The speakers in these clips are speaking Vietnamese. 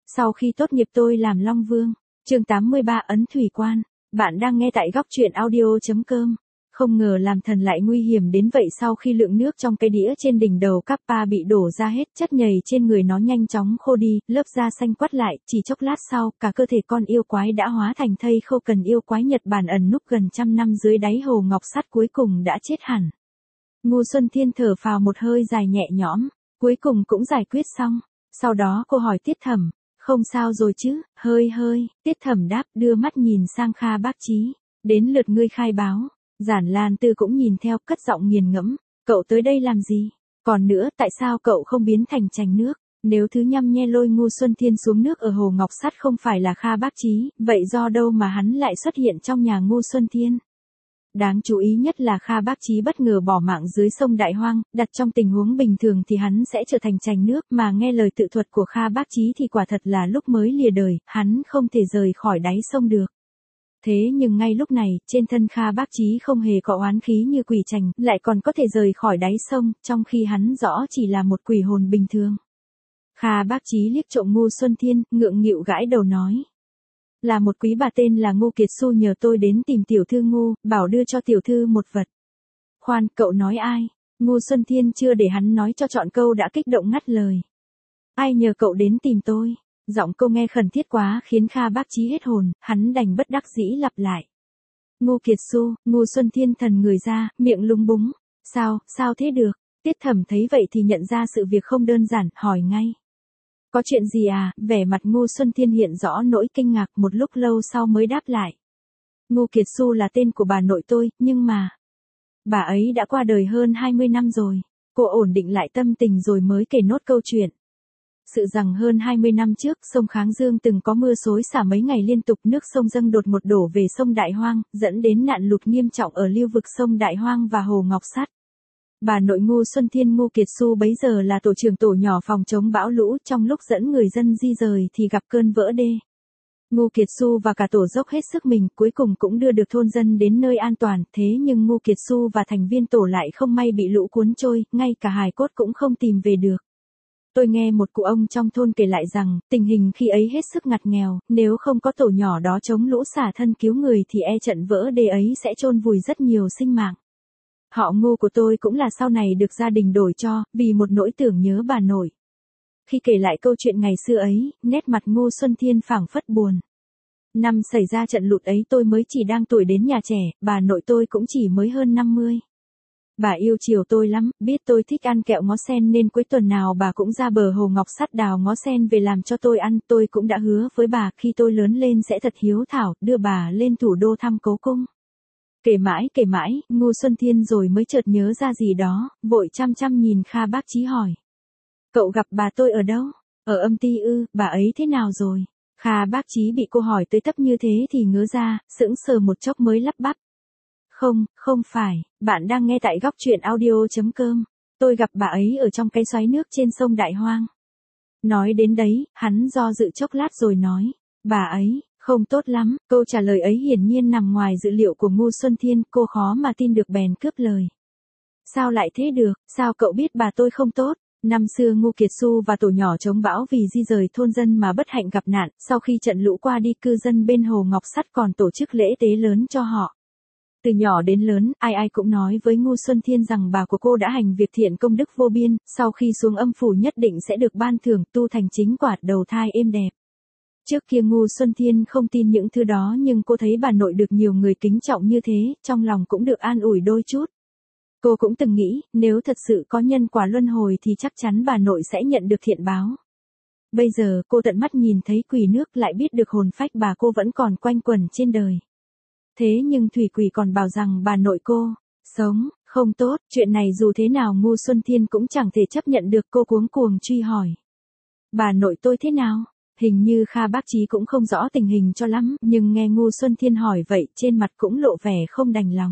Sau khi tốt nghiệp tôi làm Long Vương. Chương 83 ấn thủy quan. Bạn đang nghe tại góc truyện audio.com. Không ngờ làm thần lại nguy hiểm đến vậy. Sau khi lượng nước trong cái đĩa trên đỉnh đầu Kappa bị đổ ra hết, chất nhầy trên người nó nhanh chóng khô đi, lớp da xanh quắt lại, chỉ chốc lát sau, cả cơ thể con yêu quái đã hóa thành thây khô. Cần yêu quái Nhật Bản ẩn núp gần trăm năm dưới đáy hồ ngọc sắt cuối cùng đã chết hẳn. Ngô Xuân Thiên thở phào một hơi dài nhẹ nhõm, cuối cùng cũng giải quyết xong. Sau đó cô hỏi Tiết Thẩm, không sao rồi chứ? Hơi, Tiết Thẩm đáp, đưa mắt nhìn sang Kha Bác Chí. Đến lượt ngươi khai báo. Giản Lan Tư cũng nhìn theo, cất giọng nghiền ngẫm, cậu tới đây làm gì? Còn nữa, tại sao cậu không biến thành trành nước? Nếu thứ nhăm nhe lôi Ngô Xuân Thiên xuống nước ở hồ ngọc sắt không phải là Kha Bác Chí, vậy do đâu mà hắn lại xuất hiện trong nhà Ngô Xuân Thiên? Đáng chú ý nhất là Kha Bác Chí bất ngờ bỏ mạng dưới sông Đại Hoang, đặt trong tình huống bình thường thì hắn sẽ trở thành trành nước, mà nghe lời tự thuật của Kha Bác Chí thì quả thật là lúc mới lìa đời, hắn không thể rời khỏi đáy sông được. Thế nhưng ngay lúc này, trên thân Kha Bác Chí không hề có oán khí như quỷ trành, lại còn có thể rời khỏi đáy sông, trong khi hắn rõ chỉ là một quỷ hồn bình thường. Kha Bác Chí liếc trộm Ngô Xuân Thiên, ngượng nghịu gãi đầu nói. Là một quý bà tên là Ngô Kiệt Xu nhờ tôi đến tìm tiểu thư Ngô, bảo đưa cho tiểu thư một vật. Khoan, cậu nói ai? Ngô Xuân Thiên chưa để hắn nói cho trọn câu đã kích động ngắt lời. Ai nhờ cậu đến tìm tôi? Giọng câu nghe khẩn thiết quá khiến Kha Bác Chí hết hồn, hắn đành bất đắc dĩ lặp lại. Ngô Kiệt Xu. Ngô Xuân Thiên thần người ra, miệng lúng búng. Sao thế được? Tiết Thẩm thấy vậy thì nhận ra sự việc không đơn giản, hỏi ngay. Có chuyện gì à? Vẻ mặt Ngô Xuân Thiên hiện rõ nỗi kinh ngạc, một lúc lâu sau mới đáp lại. Ngô Kiệt Xu là tên của bà nội tôi, nhưng mà bà ấy đã qua đời hơn 20 năm rồi. Cô ổn định lại tâm tình rồi mới kể nốt câu chuyện. Sự rằng hơn 20 năm trước, sông Kháng Dương từng có mưa xối xả mấy ngày liên tục, nước sông dâng đột ngột đổ về sông Đại Hoang, dẫn đến nạn lụt nghiêm trọng ở lưu vực sông Đại Hoang và hồ Ngọc Sắt. Bà nội Ngô Xuân Thiên Ngô Kiệt Xu bấy giờ là tổ trưởng tổ nhỏ phòng chống bão lũ, trong lúc dẫn người dân di rời thì gặp cơn vỡ đê. Ngô Kiệt Xu và cả tổ dốc hết sức mình, cuối cùng cũng đưa được thôn dân đến nơi an toàn, thế nhưng Ngô Kiệt Xu và thành viên tổ lại không may bị lũ cuốn trôi, ngay cả hài cốt cũng không tìm về được. Tôi nghe một cụ ông trong thôn kể lại rằng, tình hình khi ấy hết sức ngặt nghèo, nếu không có tổ nhỏ đó chống lũ xả thân cứu người thì trận vỡ đê ấy sẽ chôn vùi rất nhiều sinh mạng. Họ Ngô của tôi cũng là sau này được gia đình đổi cho, vì một nỗi tưởng nhớ bà nội. Khi kể lại câu chuyện ngày xưa ấy, nét mặt Ngô Xuân Thiên phảng phất buồn. Năm xảy ra trận lụt ấy tôi mới chỉ đang tuổi đến nhà trẻ, bà nội tôi cũng chỉ mới hơn 50. Bà yêu chiều tôi lắm, biết tôi thích ăn kẹo ngó sen nên cuối tuần nào bà cũng ra bờ hồ ngọc sắt đào ngó sen về làm cho tôi ăn. Tôi cũng đã hứa với bà khi tôi lớn lên sẽ thật hiếu thảo, đưa bà lên thủ đô thăm cố cung. Kể mãi, Ngô Xuân Thiên rồi mới chợt nhớ ra gì đó, vội chăm nhìn Kha Bác Chí hỏi. Cậu gặp bà tôi ở đâu? Ở Âm Ty ư? Bà ấy thế nào rồi? Kha Bác Chí bị cô hỏi tới tấp như thế thì ngớ ra, sững sờ một chốc mới lắp bắp. Không phải, bạn đang nghe tại góc truyện audio.com. Tôi gặp bà ấy ở trong cái xoáy nước trên sông Đại Hoang. Nói đến đấy, hắn do dự chốc lát rồi nói. Bà ấy, không tốt lắm. Câu trả lời ấy hiển nhiên nằm ngoài dự liệu của Ngô Xuân Thiên, cô khó mà tin được bèn cướp lời. Sao lại thế được? Sao cậu biết bà tôi không tốt? Năm xưa Ngô Kiệt Xu và tổ nhỏ chống bão vì di rời thôn dân mà bất hạnh gặp nạn, sau khi trận lũ qua đi cư dân bên hồ Ngọc Sắt còn tổ chức lễ tế lớn cho họ. Từ nhỏ đến lớn, ai cũng nói với Ngô Xuân Thiên rằng bà của cô đã hành việc thiện công đức vô biên, sau khi xuống âm phủ nhất định sẽ được ban thưởng, tu thành chính quả, đầu thai êm đẹp. Trước kia Ngô Xuân Thiên không tin những thứ đó nhưng cô thấy bà nội được nhiều người kính trọng như thế, trong lòng cũng được an ủi đôi chút. Cô cũng từng nghĩ, nếu thật sự có nhân quả luân hồi thì chắc chắn bà nội sẽ nhận được thiện báo. Bây giờ cô tận mắt nhìn thấy quỷ nước lại biết được hồn phách bà cô vẫn còn quanh quẩn trên đời. Thế nhưng thủy quỷ còn bảo rằng bà nội cô sống không tốt, chuyện này dù thế nào Ngô Xuân Thiên cũng chẳng thể chấp nhận được, cô cuống cuồng truy hỏi. Bà nội tôi thế nào? Hình như Kha Bác Chí cũng không rõ tình hình cho lắm, nhưng nghe Ngô Xuân Thiên hỏi vậy, trên mặt cũng lộ vẻ không đành lòng.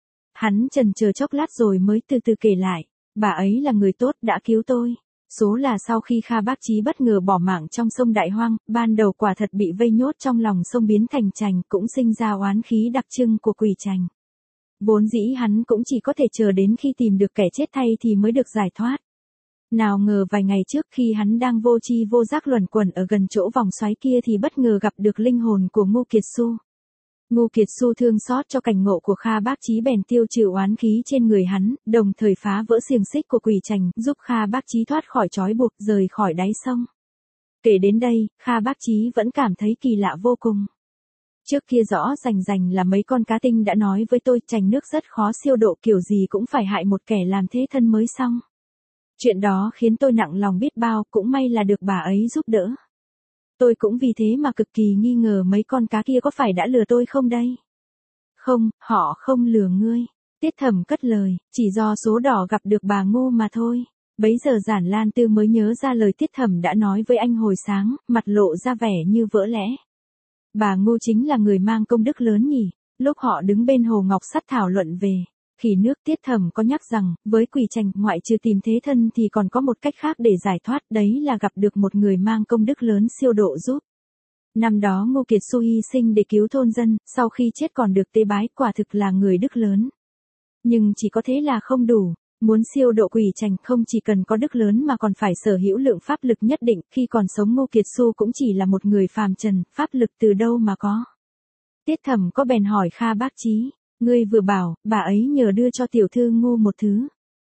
Hắn chần chờ chốc lát rồi mới từ từ kể lại, bà ấy là người tốt đã cứu tôi. Số là sau khi Kha Bác Chí bất ngờ bỏ mạng trong sông Đại Hoang, ban đầu quả thật bị vây nhốt trong lòng sông biến thành trành, cũng sinh ra oán khí đặc trưng của quỷ trành. Vốn dĩ hắn cũng chỉ có thể chờ đến khi tìm được kẻ chết thay thì mới được giải thoát. Nào ngờ vài ngày trước khi hắn đang vô tri vô giác luẩn quẩn ở gần chỗ vòng xoáy kia thì bất ngờ gặp được linh hồn của Ngô Kiệt Xu. Ngô Kiệt Xu thương xót cho cảnh ngộ của Kha Bác Chí bèn tiêu trừ oán khí trên người hắn, đồng thời phá vỡ xiềng xích của quỷ trành, giúp Kha Bác Chí thoát khỏi trói buộc, rời khỏi đáy sông. Kể đến đây, Kha Bác Chí vẫn cảm thấy kỳ lạ vô cùng. Trước kia rõ rành rành là mấy con cá tinh đã nói với tôi trành nước rất khó siêu độ, kiểu gì cũng phải hại một kẻ làm thế thân mới xong. Chuyện đó khiến tôi nặng lòng biết bao, cũng may là được bà ấy giúp đỡ. Tôi cũng vì thế mà cực kỳ nghi ngờ mấy con cá kia có phải đã lừa tôi không đây? Không, họ không lừa ngươi. Tiết Thẩm cất lời, chỉ do số đỏ gặp được bà Ngô mà thôi. Bấy giờ Giản Lan Tư mới nhớ ra lời Tiết Thẩm đã nói với anh hồi sáng, mặt lộ ra vẻ như vỡ lẽ. Bà Ngô chính là người mang công đức lớn nhỉ? Lúc họ đứng bên hồ ngọc sắt thảo luận về khỉ nước, Tiết Thẩm có nhắc rằng, với quỷ trành, ngoại trừ tìm thế thân thì còn có một cách khác để giải thoát, đấy là gặp được một người mang công đức lớn siêu độ giúp. Năm đó Ngô Kiệt Xu hy sinh để cứu thôn dân, sau khi chết còn được tế bái, quả thực là người đức lớn. Nhưng chỉ có thế là không đủ. Muốn siêu độ quỷ trành không chỉ cần có đức lớn mà còn phải sở hữu lượng pháp lực nhất định, khi còn sống Ngô Kiệt Xu cũng chỉ là một người phàm trần, pháp lực từ đâu mà có. Tiết Thẩm có bèn hỏi Kha Bác Chí, ngươi vừa bảo, bà ấy nhờ đưa cho tiểu thư Ngô một thứ.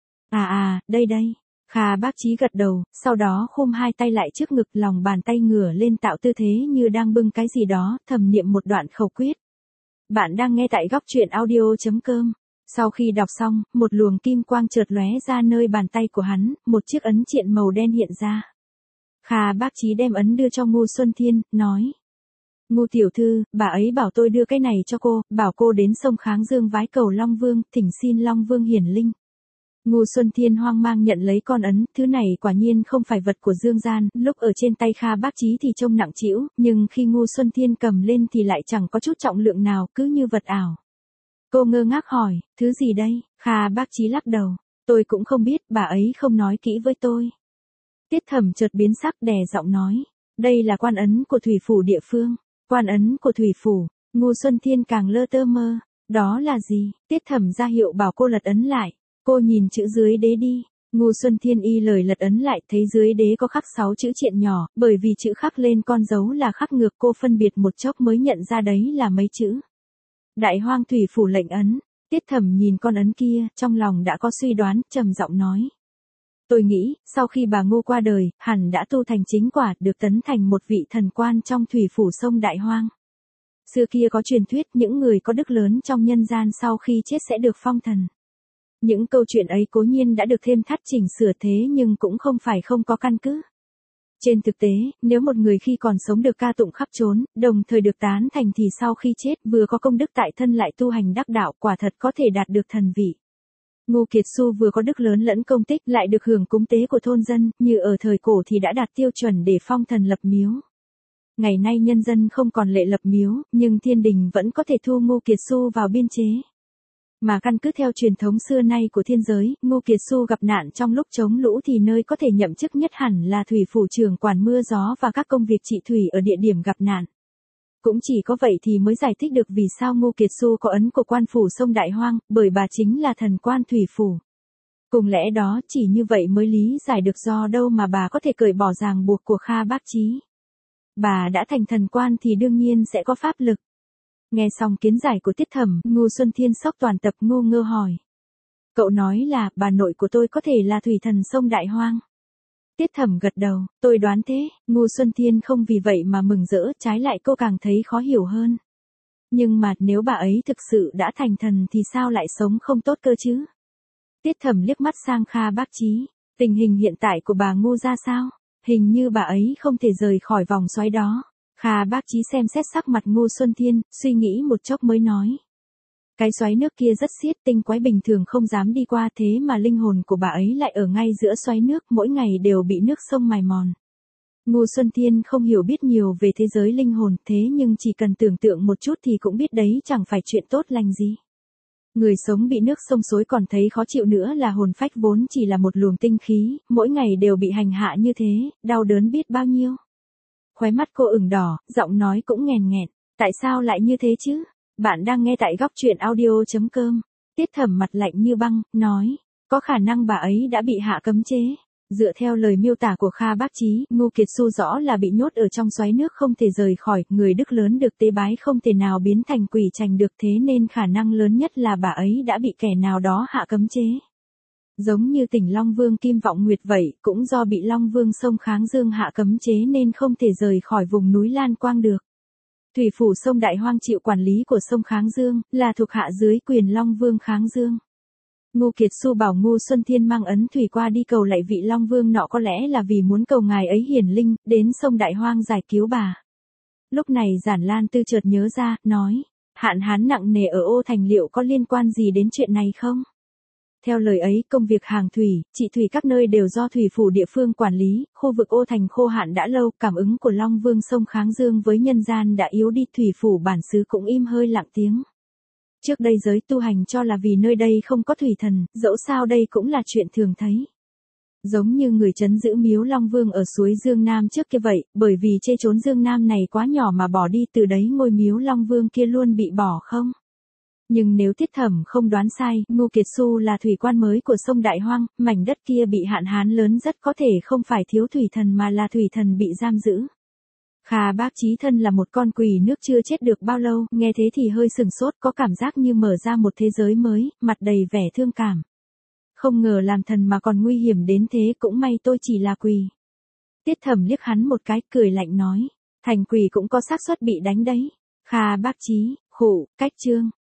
Đây. Kha Bác Chí gật đầu, sau đó khum hai tay lại trước ngực, lòng bàn tay ngửa lên tạo tư thế như đang bưng cái gì đó, thầm niệm một đoạn khẩu quyết. Bạn đang nghe tại góc truyện audio.com. Sau khi đọc xong, một luồng kim quang chợt lóe ra nơi bàn tay của hắn, một chiếc ấn triện màu đen hiện ra. Kha Bác Chí đem ấn đưa cho Ngô Xuân Thiên, nói. Ngô tiểu thư, bà ấy bảo tôi đưa cái này cho cô, bảo cô đến sông Kháng Dương vái cầu Long Vương, thỉnh xin Long Vương hiển linh. Ngô Xuân Thiên hoang mang nhận lấy con ấn, thứ này quả nhiên không phải vật của dương gian, lúc ở trên tay Kha Bác Chí thì trông nặng trĩu, nhưng khi Ngô Xuân Thiên cầm lên thì lại chẳng có chút trọng lượng nào, cứ như vật ảo. Cô ngơ ngác hỏi, thứ gì đây? Kha Bác Chí lắc đầu, tôi cũng không biết, bà ấy không nói kỹ với tôi. Tiết Thẩm chợt biến sắc, đè giọng nói, đây là quan ấn của thủy phủ địa phương. Quan ấn của thủy phủ. Ngô Xuân Thiên càng lơ tơ mơ. Đó là gì? Tiết Thẩm ra hiệu bảo cô lật ấn lại. Cô nhìn chữ dưới đế đi. Ngô Xuân Thiên y lời lật ấn lại, thấy dưới đế có khắc 6 chữ triện nhỏ, bởi vì chữ khắc lên con dấu là khắc ngược, cô phân biệt một chốc mới nhận ra đấy là mấy chữ. Đại Hoang thủy phủ lệnh ấn. Tiết Thẩm nhìn con ấn kia, trong lòng đã có suy đoán, trầm giọng nói. Tôi nghĩ, sau khi bà Ngô qua đời, hẳn đã tu thành chính quả, được tấn thành một vị thần quan trong thủy phủ sông Đại Hoang. Xưa kia có truyền thuyết những người có đức lớn trong nhân gian sau khi chết sẽ được phong thần. Những câu chuyện ấy cố nhiên đã được thêm thắt chỉnh sửa thế nhưng cũng không phải không có căn cứ. Trên thực tế, nếu một người khi còn sống được ca tụng khắp chốn, đồng thời được tán thành thì sau khi chết vừa có công đức tại thân lại tu hành đắc đạo, quả thật có thể đạt được thần vị. Ngô Kiệt Xu vừa có đức lớn lẫn công tích, lại được hưởng cúng tế của thôn dân, như ở thời cổ thì đã đạt tiêu chuẩn để phong thần lập miếu. Ngày nay nhân dân không còn lệ lập miếu, nhưng thiên đình vẫn có thể thu Ngô Kiệt Xu vào biên chế. Mà căn cứ theo truyền thống xưa nay của thiên giới, Ngô Kiệt Xu gặp nạn trong lúc chống lũ thì nơi có thể nhậm chức nhất hẳn là thủy phủ trưởng quản mưa gió và các công việc trị thủy ở địa điểm gặp nạn. Cũng chỉ có vậy thì mới giải thích được vì sao Ngô Kiệt Xu có ấn của quan phủ sông Đại Hoang, bởi bà chính là thần quan thủy phủ. Cùng lẽ đó chỉ như vậy mới lý giải được do đâu mà bà có thể cởi bỏ ràng buộc của Kha Bác Chí. Bà đã thành thần quan thì đương nhiên sẽ có pháp lực. Nghe xong kiến giải của Tiết Thẩm, Ngô Xuân Thiên sốc toàn tập, ngô ngơ hỏi. Cậu nói là bà nội của tôi có thể là thủy thần sông Đại Hoang. Tiết Thẩm gật đầu, tôi đoán thế. Ngô Xuân Thiên không vì vậy mà mừng rỡ, trái lại cô càng thấy khó hiểu hơn. Nhưng mà nếu bà ấy thực sự đã thành thần thì sao lại sống không tốt cơ chứ? Tiết Thẩm liếc mắt sang Kha Bác Chí, tình hình hiện tại của bà Ngô ra sao? Hình như bà ấy không thể rời khỏi vòng xoáy đó. Kha Bác Chí xem xét sắc mặt Ngô Xuân Thiên, suy nghĩ một chốc mới nói. Cái xoáy nước kia rất xiết, tinh quái bình thường không dám đi qua, thế mà linh hồn của bà ấy lại ở ngay giữa xoáy nước, mỗi ngày đều bị nước sông mài mòn. Ngô Xuân Thiên không hiểu biết nhiều về thế giới linh hồn, thế nhưng chỉ cần tưởng tượng một chút thì cũng biết đấy chẳng phải chuyện tốt lành gì. Người sống bị nước sông xối còn thấy khó chịu nữa là hồn phách vốn chỉ là một luồng tinh khí, mỗi ngày đều bị hành hạ như thế, đau đớn biết bao nhiêu. Khóe mắt cô ửng đỏ, giọng nói cũng nghèn nghẹn, tại sao lại như thế chứ? Bạn đang nghe tại góc truyện audio.com. Tiết Thẩm mặt lạnh như băng, nói, có khả năng bà ấy đã bị hạ cấm chế. Dựa theo lời miêu tả của Kha Bác Chí, Ngô Kiệt Xu rõ là bị nhốt ở trong xoáy nước không thể rời khỏi, người Đức lớn được tế bái không thể nào biến thành quỷ trành được, thế nên khả năng lớn nhất là bà ấy đã bị kẻ nào đó hạ cấm chế. Giống như tỉnh Long Vương Kim Vọng Nguyệt vậy, cũng do bị Long Vương sông Kháng Dương hạ cấm chế nên không thể rời khỏi vùng núi Lan Quang được. Thủy phủ sông Đại Hoang chịu quản lý của sông Kháng Dương, là thuộc hạ dưới quyền Long Vương Kháng Dương. Ngô Kiệt Xu bảo Ngô Xuân Thiên mang ấn thủy qua đi cầu lạy vị Long Vương nọ, có lẽ là vì muốn cầu ngài ấy hiển linh, đến sông Đại Hoang giải cứu bà. Lúc này Giản Lan Tư chợt nhớ ra, nói, hạn hán nặng nề ở Ô Thành liệu có liên quan gì đến chuyện này không? Theo lời ấy, công việc hàng thủy, trị thủy các nơi đều do thủy phủ địa phương quản lý, khu vực Ô Thành khô hạn đã lâu, cảm ứng của Long Vương sông Kháng Dương với nhân gian đã yếu đi, thủy phủ bản xứ cũng im hơi lặng tiếng. Trước đây giới tu hành cho là vì nơi đây không có thủy thần, dẫu sao đây cũng là chuyện thường thấy. Giống như người trấn giữ miếu Long Vương ở suối Dương Nam trước kia vậy, bởi vì chê chốn Dương Nam này quá nhỏ mà bỏ đi, từ đấy ngôi miếu Long Vương kia luôn bị bỏ không. Nhưng nếu Tiết Thẩm không đoán sai, Ngô Kiệt Xu là thủy quan mới của sông Đại Hoang, mảnh đất kia bị hạn hán lớn rất có thể không phải thiếu thủy thần mà là thủy thần bị giam giữ. Kha Bác Chí thân là một con quỷ nước chưa chết được bao lâu, nghe thế thì hơi sừng sốt, có cảm giác như mở ra một thế giới mới, mặt đầy vẻ thương cảm. Không ngờ làm thần mà còn nguy hiểm đến thế, cũng may tôi chỉ là quỷ. Tiết Thẩm liếc hắn một cái, cười lạnh nói, thành quỷ cũng có xác suất bị đánh đấy. Kha Bác Chí, khụ, cách chương.